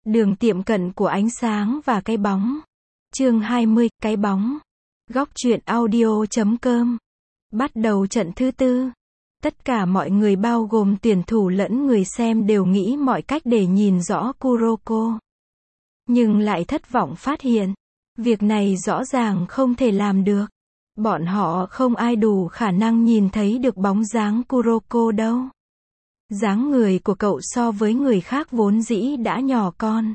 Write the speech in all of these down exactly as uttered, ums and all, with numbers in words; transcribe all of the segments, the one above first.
Đường tiệm cận của ánh sáng và cái bóng. Chương hai mươi, cái bóng. Góc truyện audio chấm com. Bắt đầu trận thứ tư. Tất cả mọi người bao gồm tuyển thủ lẫn người xem đều nghĩ mọi cách để nhìn rõ Kuroko. Nhưng lại thất vọng phát hiện, việc này rõ ràng không thể làm được. Bọn họ không ai đủ khả năng nhìn thấy được bóng dáng Kuroko đâu. Dáng người của cậu so với người khác vốn dĩ đã nhỏ con.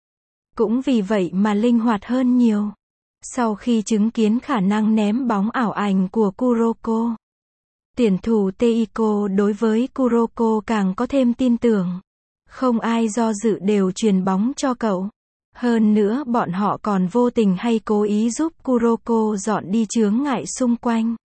Cũng vì vậy mà linh hoạt hơn nhiều. Sau khi chứng kiến khả năng ném bóng ảo ảnh của Kuroko, tuyển thủ Teiko đối với Kuroko càng có thêm tin tưởng. Không ai do dự đều truyền bóng cho cậu. Hơn nữa bọn họ còn vô tình hay cố ý giúp Kuroko dọn đi chướng ngại xung quanh.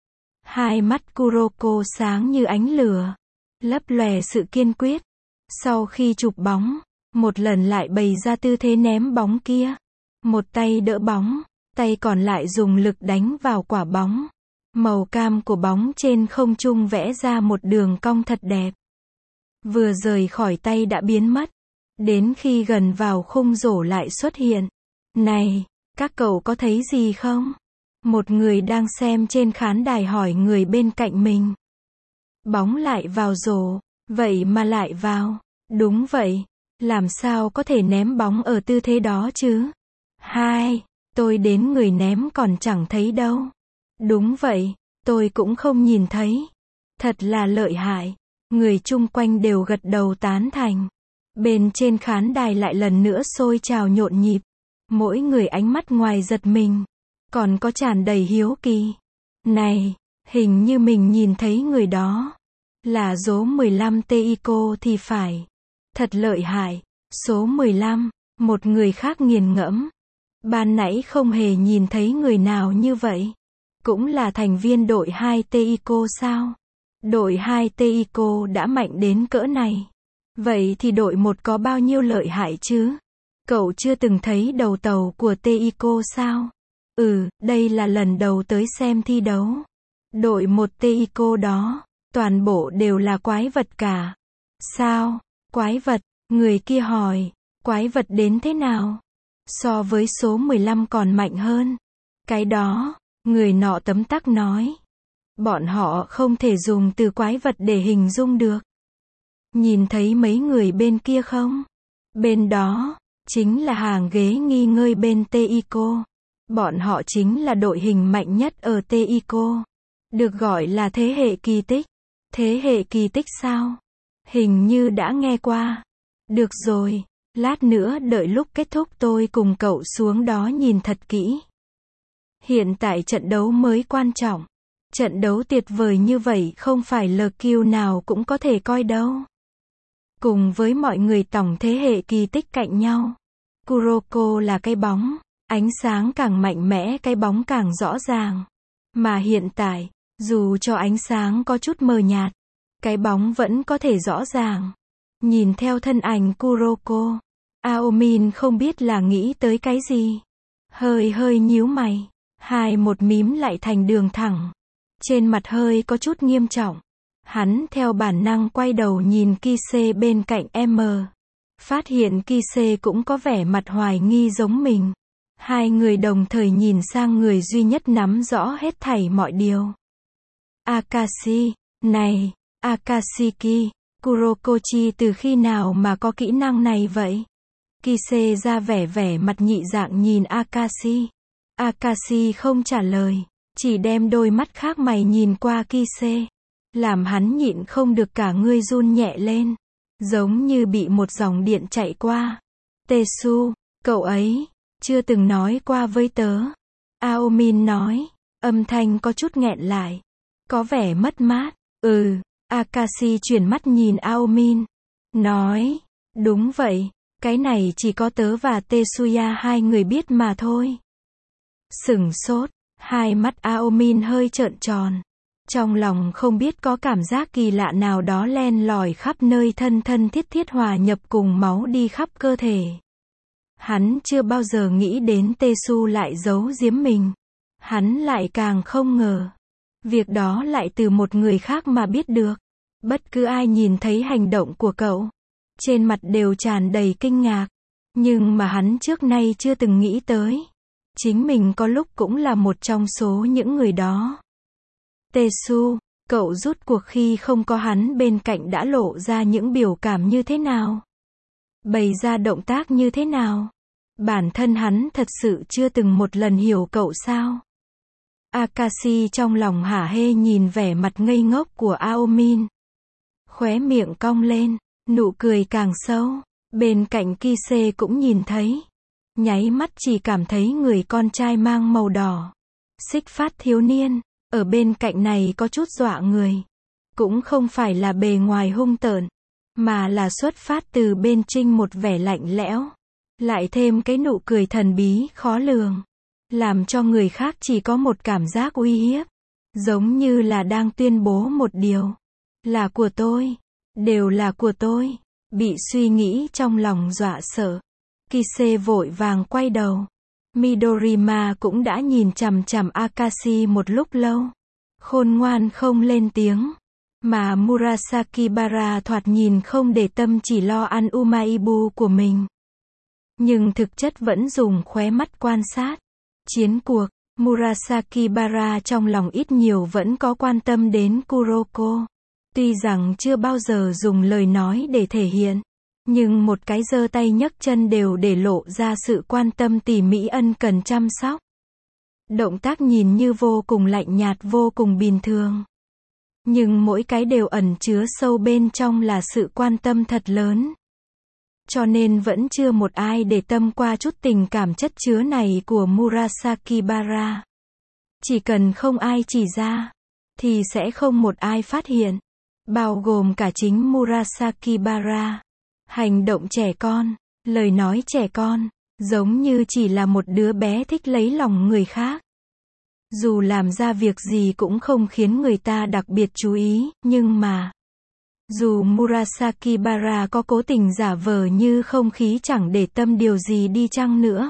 Hai mắt Kuroko sáng như ánh lửa, lấp lòe sự kiên quyết. Sau khi chụp bóng, một lần lại bày ra tư thế ném bóng kia. Một tay đỡ bóng, tay còn lại dùng lực đánh vào quả bóng. Màu cam của bóng trên không trung vẽ ra một đường cong thật đẹp. Vừa rời khỏi tay đã biến mất. Đến khi gần vào khung rổ lại xuất hiện. Này, các cậu có thấy gì không? Một người đang xem trên khán đài hỏi người bên cạnh mình. Bóng lại vào rổ, vậy mà lại vào. Đúng vậy, làm sao có thể ném bóng ở tư thế đó chứ? Hai, tôi đến người ném còn chẳng thấy đâu. Đúng vậy, tôi cũng không nhìn thấy. Thật là lợi hại. Người chung quanh đều gật đầu tán thành. Bên trên khán đài lại lần nữa sôi trào nhộn nhịp. Mỗi người ánh mắt ngoài giật mình, còn có tràn đầy hiếu kỳ. Này, hình như mình nhìn thấy người đó. Là số mười lăm Teiko thì phải. Thật lợi hại. Số mười lăm, một người khác nghiền ngẫm. Ban nãy không hề nhìn thấy người nào như vậy. Cũng là thành viên đội hai Teiko sao? Đội hai Teiko đã mạnh đến cỡ này. Vậy thì đội một có bao nhiêu lợi hại chứ? Cậu chưa từng thấy đầu tàu của Teiko sao? Ừ, đây là lần đầu tới xem thi đấu. Đội một Teiko đó, toàn bộ đều là quái vật cả. Sao? Quái vật? Người kia hỏi. Quái vật đến thế nào? So với số mười lăm còn mạnh hơn. Cái đó, người nọ tấm tắc nói. Bọn họ không thể dùng từ quái vật để hình dung được. Nhìn thấy mấy người bên kia không? Bên đó, chính là hàng ghế nghỉ ngơi bên Teiko. Bọn họ chính là đội hình mạnh nhất ở Teiko. Được gọi là thế hệ kỳ tích. Thế hệ kỳ tích sao? Hình như đã nghe qua. Được rồi, lát nữa đợi lúc kết thúc tôi cùng cậu xuống đó nhìn thật kỹ. Hiện tại trận đấu mới quan trọng. Trận đấu tuyệt vời như vậy không phải lờ kiu nào cũng có thể coi đâu. Cùng với mọi người tổng thế hệ kỳ tích cạnh nhau. Kuroko là cái bóng. Ánh sáng càng mạnh mẽ cái bóng càng rõ ràng. Mà hiện tại, dù cho ánh sáng có chút mờ nhạt, cái bóng vẫn có thể rõ ràng. Nhìn theo thân ảnh Kuroko, Aomin không biết là nghĩ tới cái gì. Hơi hơi nhíu mày. Hai một mím lại thành đường thẳng. Trên mặt hơi có chút nghiêm trọng. Hắn theo bản năng quay đầu nhìn Kise bên cạnh M. Phát hiện Kise cũng có vẻ mặt hoài nghi giống mình. Hai người đồng thời nhìn sang người duy nhất nắm rõ hết thảy mọi điều. Akashi, này, Akashiki, Kurokochi từ khi nào mà có kỹ năng này vậy? Kise ra vẻ vẻ mặt nhị dạng nhìn Akashi. Akashi không trả lời, chỉ đem đôi mắt khác mày nhìn qua Kise. Làm hắn nhịn không được cả người run nhẹ lên. Giống như bị một dòng điện chạy qua. Tesu, cậu ấy, chưa từng nói qua với tớ. Aomin nói, âm thanh có chút nghẹn lại. Có vẻ mất mát. Ừ, Akashi chuyển mắt nhìn Aomin. Nói, đúng vậy, cái này chỉ có tớ và Tetsuya hai người biết mà thôi. Sửng sốt, hai mắt Aomin hơi trợn tròn. Trong lòng không biết có cảm giác kỳ lạ nào đó len lỏi khắp nơi thân thân thiết thiết hòa nhập cùng máu đi khắp cơ thể. Hắn chưa bao giờ nghĩ đến Tesu lại giấu giếm mình. Hắn lại càng không ngờ. Việc đó lại từ một người khác mà biết được. Bất cứ ai nhìn thấy hành động của cậu, trên mặt đều tràn đầy kinh ngạc. Nhưng mà hắn trước nay chưa từng nghĩ tới. Chính mình có lúc cũng là một trong số những người đó. Tesu, cậu rút cuộc khi không có hắn bên cạnh đã lộ ra những biểu cảm như thế nào? Bày ra động tác như thế nào? Bản thân hắn thật sự chưa từng một lần hiểu cậu sao? Akashi trong lòng hả hê nhìn vẻ mặt ngây ngốc của Aomin. Khóe miệng cong lên, nụ cười càng sâu. Bên cạnh Kise cũng nhìn thấy. Nháy mắt chỉ cảm thấy người con trai mang màu đỏ. Xích phát thiếu niên, ở bên cạnh này có chút dọa người. Cũng không phải là bề ngoài hung tợn, mà là xuất phát từ bên trinh một vẻ lạnh lẽo. Lại thêm cái nụ cười thần bí khó lường. Làm cho người khác chỉ có một cảm giác uy hiếp. Giống như là đang tuyên bố một điều. Là của tôi. Đều là của tôi. Bị suy nghĩ trong lòng dọa sợ. Kise vội vàng quay đầu. Midorima cũng đã nhìn chằm chằm Akashi một lúc lâu. Khôn ngoan không lên tiếng. Mà Murasakibara thoạt nhìn không để tâm, chỉ lo ăn umaibu của mình. Nhưng thực chất vẫn dùng khóe mắt quan sát. Chiến cuộc, Murasakibara trong lòng ít nhiều vẫn có quan tâm đến Kuroko. Tuy rằng chưa bao giờ dùng lời nói để thể hiện, nhưng một cái giơ tay nhấc chân đều để lộ ra sự quan tâm tỉ mỉ ân cần chăm sóc. Động tác nhìn như vô cùng lạnh nhạt, vô cùng bình thường. Nhưng mỗi cái đều ẩn chứa sâu bên trong là sự quan tâm thật lớn. Cho nên vẫn chưa một ai để tâm qua chút tình cảm chất chứa này của Murasakibara. Chỉ cần không ai chỉ ra, thì sẽ không một ai phát hiện. Bao gồm cả chính Murasakibara. Hành động trẻ con, lời nói trẻ con, giống như chỉ là một đứa bé thích lấy lòng người khác. Dù làm ra việc gì cũng không khiến người ta đặc biệt chú ý, nhưng mà dù Murasakibara có cố tình giả vờ như không khí chẳng để tâm điều gì đi chăng nữa,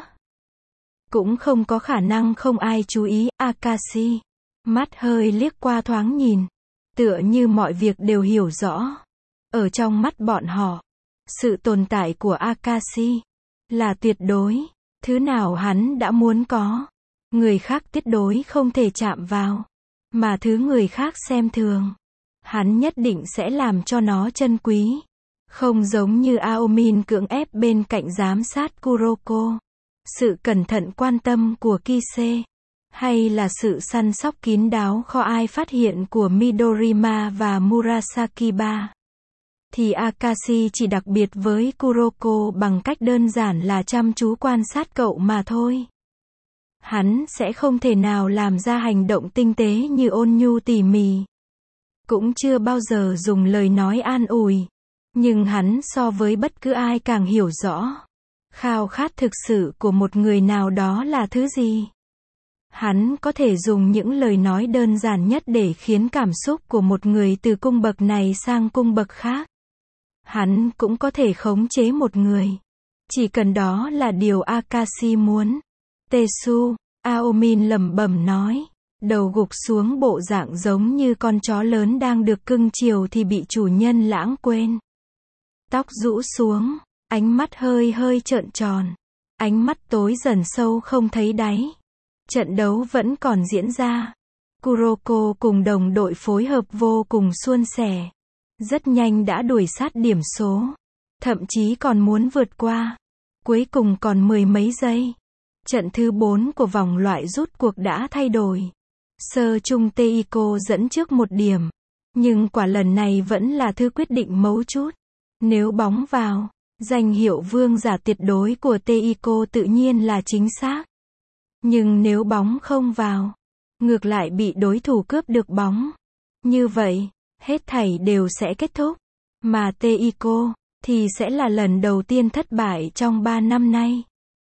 cũng không có khả năng không ai chú ý. Akashi mắt hơi liếc qua thoáng nhìn, tựa như mọi việc đều hiểu rõ. Ở trong mắt bọn họ, sự tồn tại của Akashi là tuyệt đối. Thứ nào hắn đã muốn có, người khác tuyệt đối không thể chạm vào. Mà thứ người khác xem thường, hắn nhất định sẽ làm cho nó chân quý. Không giống như Aomin cưỡng ép bên cạnh giám sát Kuroko. Sự cẩn thận quan tâm của Kise, hay là sự săn sóc kín đáo khó ai phát hiện của Midorima và Murasakiba, thì Akashi chỉ đặc biệt với Kuroko bằng cách đơn giản là chăm chú quan sát cậu mà thôi. Hắn sẽ không thể nào làm ra hành động tinh tế như ôn nhu tỉ mỉ. Cũng chưa bao giờ dùng lời nói an ủi. Nhưng hắn so với bất cứ ai càng hiểu rõ khao khát thực sự của một người nào đó là thứ gì. Hắn có thể dùng những lời nói đơn giản nhất để khiến cảm xúc của một người từ cung bậc này sang cung bậc khác. Hắn cũng có thể khống chế một người. Chỉ cần đó là điều Akashi muốn. Tesu, Aomin lẩm bẩm nói. Đầu gục xuống bộ dạng giống như con chó lớn đang được cưng chiều thì bị chủ nhân lãng quên. Tóc rũ xuống, ánh mắt hơi hơi trợn tròn. Ánh mắt tối dần sâu không thấy đáy. Trận đấu vẫn còn diễn ra. Kuroko cùng đồng đội phối hợp vô cùng suôn sẻ. Rất nhanh đã đuổi sát điểm số. Thậm chí còn muốn vượt qua. Cuối cùng còn mười mấy giây. Trận thứ bốn của vòng loại rút cuộc đã thay đổi. Sơ chung Teiko dẫn trước một điểm. Nhưng quả lần này vẫn là thứ quyết định mấu chốt. Nếu bóng vào, danh hiệu vương giả tuyệt đối của Teiko tự nhiên là chính xác. Nhưng nếu bóng không vào, ngược lại bị đối thủ cướp được bóng. Như vậy, hết thảy đều sẽ kết thúc. Mà Teiko thì sẽ là lần đầu tiên thất bại trong ba năm nay.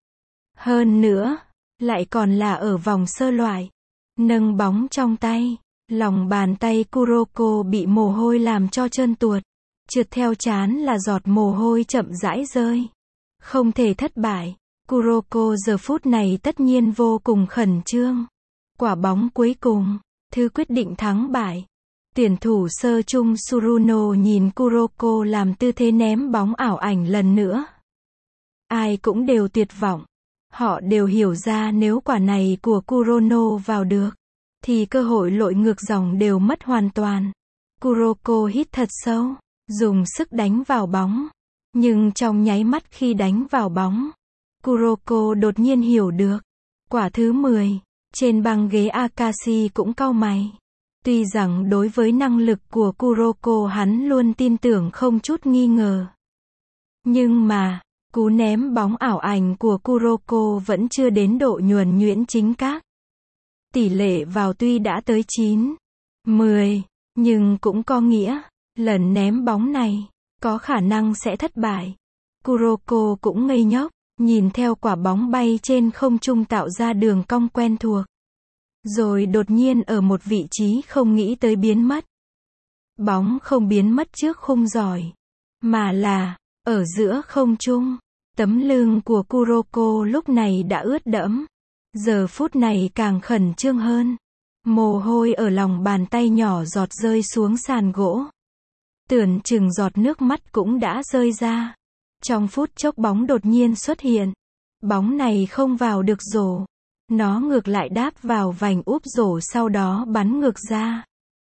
Hơn nữa, lại còn là ở vòng sơ loại. Nâng bóng trong tay, lòng bàn tay Kuroko bị mồ hôi làm cho trơn tuột. Trượt theo trán là giọt mồ hôi chậm rãi rơi. Không thể thất bại. Kuroko giờ phút này tất nhiên vô cùng khẩn trương. Quả bóng cuối cùng, thứ quyết định thắng bại. Tuyển thủ sơ chung Suruno nhìn Kuroko làm tư thế ném bóng ảo ảnh lần nữa. Ai cũng đều tuyệt vọng. Họ đều hiểu ra nếu quả này của Kurono vào được, thì cơ hội lội ngược dòng đều mất hoàn toàn. Kuroko hít thật sâu, dùng sức đánh vào bóng. Nhưng trong nháy mắt khi đánh vào bóng, Kuroko đột nhiên hiểu được. Quả thứ mười, trên băng ghế Akashi cũng cau mày. Tuy rằng đối với năng lực của Kuroko hắn luôn tin tưởng không chút nghi ngờ. Nhưng mà, cú ném bóng ảo ảnh của Kuroko vẫn chưa đến độ nhuần nhuyễn chính xác. Tỷ lệ vào tuy đã tới chín, mười, nhưng cũng có nghĩa, lần ném bóng này, có khả năng sẽ thất bại. Kuroko cũng ngây ngốc, nhìn theo quả bóng bay trên không trung tạo ra đường cong quen thuộc. Rồi đột nhiên ở một vị trí không nghĩ tới biến mất. Bóng không biến mất trước khung giỏi, mà là, ở giữa không trung. Tấm lưng của Kuroko lúc này đã ướt đẫm. Giờ phút này càng khẩn trương hơn. Mồ hôi ở lòng bàn tay nhỏ giọt rơi xuống sàn gỗ. Tưởng chừng giọt nước mắt cũng đã rơi ra. Trong phút chốc bóng đột nhiên xuất hiện. Bóng này không vào được rổ. Nó ngược lại đáp vào vành úp rổ sau đó bắn ngược ra.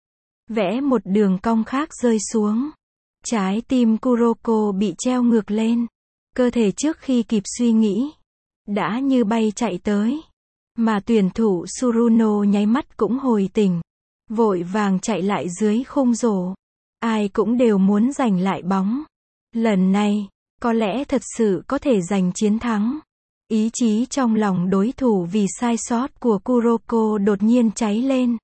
Vẽ một đường cong khác rơi xuống. Trái tim Kuroko bị treo ngược lên. Cơ thể trước khi kịp suy nghĩ, đã như bay chạy tới. Mà tuyển thủ Suruno nháy mắt cũng hồi tỉnh. Vội vàng chạy lại dưới khung rổ. Ai cũng đều muốn giành lại bóng. Lần này, có lẽ thật sự có thể giành chiến thắng. Ý chí trong lòng đối thủ vì sai sót của Kuroko đột nhiên cháy lên.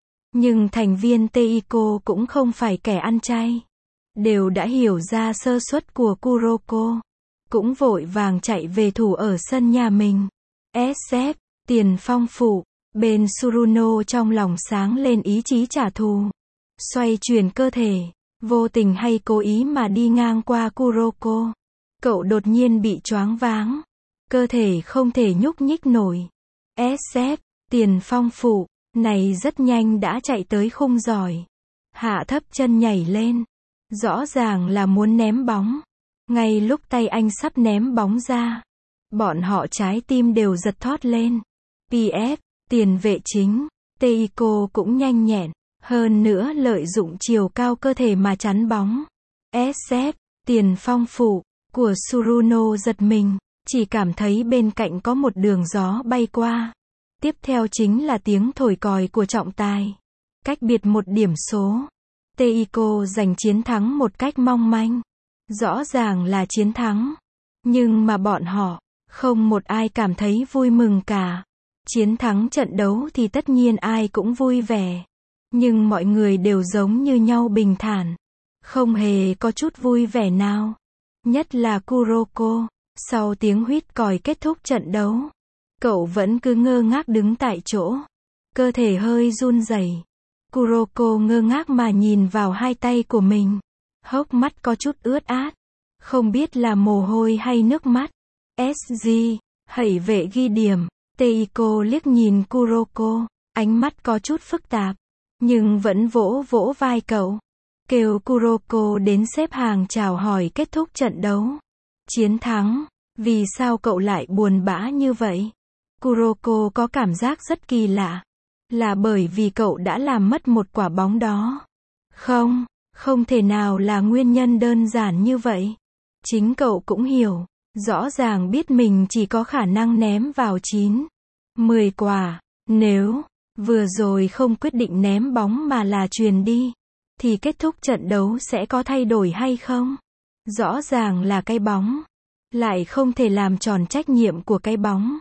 Nhưng thành viên Teiko cũng không phải kẻ ăn chay. Đều đã hiểu ra sơ suất của Kuroko. Cũng vội vàng chạy về thủ ở sân nhà mình. ét ép, Tiền Phong Phủ. Bên Suruno trong lòng sáng lên ý chí trả thù. Xoay chuyển cơ thể. Vô tình hay cố ý mà đi ngang qua Kuroko. Cậu đột nhiên bị choáng váng. Cơ thể không thể nhúc nhích nổi. ét ép, Tiền Phong Phủ, này rất nhanh đã chạy tới khung giỏi. Hạ thấp chân nhảy lên. Rõ ràng là muốn ném bóng. Ngay lúc tay anh sắp ném bóng ra, bọn họ trái tim đều giật thót lên. pê ép, tiền vệ chính, Teiko cũng nhanh nhẹn, hơn nữa lợi dụng chiều cao cơ thể mà chắn bóng. ét ép, Tiền Phong Phủ, của Suruno giật mình, chỉ cảm thấy bên cạnh có một đường gió bay qua. Tiếp theo chính là tiếng thổi còi của trọng tài. Cách biệt một điểm số. Teiko giành chiến thắng một cách mong manh. Rõ ràng là chiến thắng. Nhưng mà bọn họ, không một ai cảm thấy vui mừng cả. Chiến thắng trận đấu thì tất nhiên ai cũng vui vẻ. Nhưng mọi người đều giống như nhau bình thản. Không hề có chút vui vẻ nào. Nhất là Kuroko. Sau tiếng huýt còi kết thúc trận đấu, cậu vẫn cứ ngơ ngác đứng tại chỗ. Cơ thể hơi run rẩy. Kuroko ngơ ngác mà nhìn vào hai tay của mình. Hốc mắt có chút ướt át. Không biết là mồ hôi hay nước mắt. ét giê, hãy vệ ghi điểm. Teiko liếc nhìn Kuroko. Ánh mắt có chút phức tạp. Nhưng vẫn vỗ vỗ vai cậu. Kêu Kuroko đến xếp hàng chào hỏi kết thúc trận đấu. Chiến thắng. Vì sao cậu lại buồn bã như vậy? Kuroko có cảm giác rất kỳ lạ. Là bởi vì cậu đã làm mất một quả bóng đó. Không, không thể nào là nguyên nhân đơn giản như vậy. Chính cậu cũng hiểu. Rõ ràng biết mình chỉ có khả năng ném vào chín, mười quả. Nếu, vừa rồi không quyết định ném bóng mà là chuyền đi, thì kết thúc trận đấu sẽ có thay đổi hay không? Rõ ràng là cái bóng. Lại không thể làm tròn trách nhiệm của cái bóng.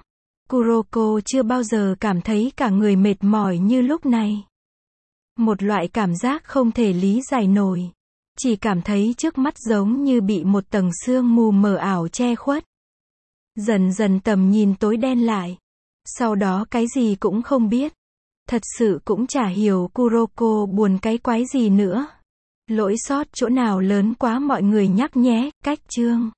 Kuroko chưa bao giờ cảm thấy cả người mệt mỏi như lúc này. Một loại cảm giác không thể lý giải nổi. Chỉ cảm thấy trước mắt giống như bị một tầng sương mù mờ ảo che khuất. Dần dần tầm nhìn tối đen lại. Sau đó cái gì cũng không biết. Thật sự cũng chả hiểu Kuroko buồn cái quái gì nữa. Lỗi sót chỗ nào lớn quá mọi người nhắc nhé, cách chương.